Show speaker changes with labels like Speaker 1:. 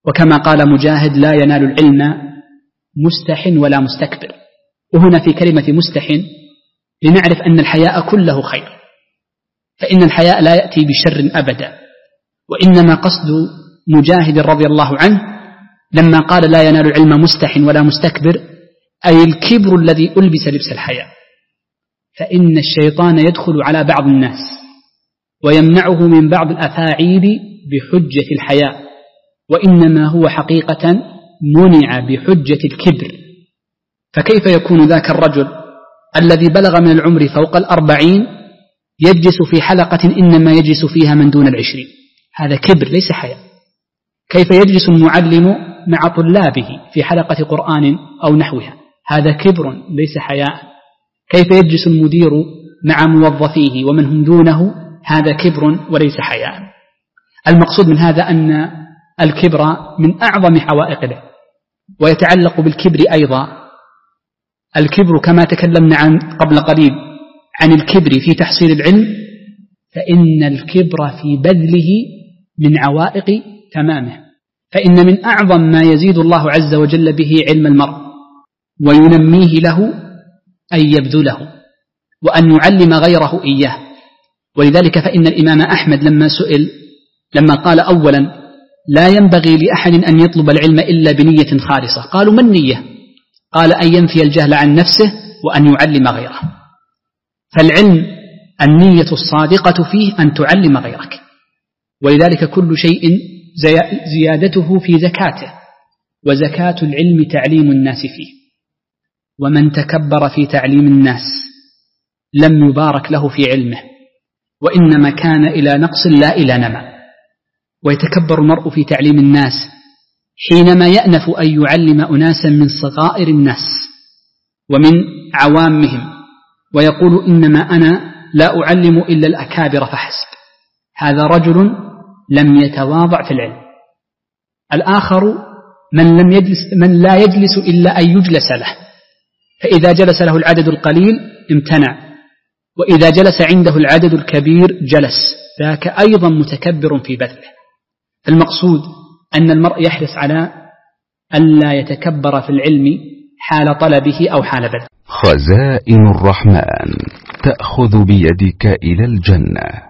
Speaker 1: وكما قال مجاهد: لا ينال العلم مستح ولا مستكبر. وهنا في كلمة مستح لنعرف أن الحياء كله خير، فإن الحياء لا يأتي بشر أبدا، وإنما قصد مجاهد رضي الله عنه لما قال لا ينال العلم مستح ولا مستكبر أي الكبر الذي ألبس لبس الحياء، فإن الشيطان يدخل على بعض الناس ويمنعه من بعض الأفاعيل بحجة الحياء، وإنما هو حقيقة منع بحجة الكبر. فكيف يكون ذاك الرجل الذي بلغ من العمر فوق 40 يجلس في حلقة إنما يجلس فيها من دون 20؟ هذا كبر ليس حياء. كيف يجلس المعلم مع طلابه في حلقة قرآن أو نحوها؟ هذا كبر ليس حياء. كيف يجلس المدير مع موظفيه ومن هم دونه؟ هذا كبر وليس حياء. المقصود من هذا أن الكبر من أعظم حوائق له، ويتعلق بالكبر أيضا الكبر كما تكلمنا عن قبل قليل عن الكبر في تحصيل العلم، فإن الكبر في بذله من عوائق تمامه. فإن من أعظم ما يزيد الله عز وجل به علم المرء وينميه له أن يبذله وأن يعلم غيره إياه. ولذلك فإن الإمام أحمد لما قال أولا لا ينبغي لأحد أن يطلب العلم إلا بنية خالصة، قالوا ما النية؟ قال أن ينفي الجهل عن نفسه وأن يعلم غيره. فالعلم النية الصادقة فيه أن تعلم غيرك، ولذلك كل شيء زيادته في زكاته، وزكاة العلم تعليم الناس فيه. ومن تكبر في تعليم الناس لم يبارك له في علمه، وإنما كان إلى نقص لا إلى نمى. ويتكبر المرء في تعليم الناس حينما يأنف أن يعلم أناسا من صغائر الناس ومن عوامهم، ويقول إنما أنا لا أعلم إلا الأكابر فحسب. هذا رجل لم يتواضع في العلم. الآخر من لا يجلس إلا أن يجلس له، فإذا جلس له العدد القليل امتنع، وإذا جلس عنده العدد الكبير جلس، ذاك أيضا متكبر في بذله. المقصود أن المرء يحرص على ألا يتكبر في العلم حال طلبه أو حال بذله.
Speaker 2: خزائن الرحمن تأخذ بيدك إلى الجنة.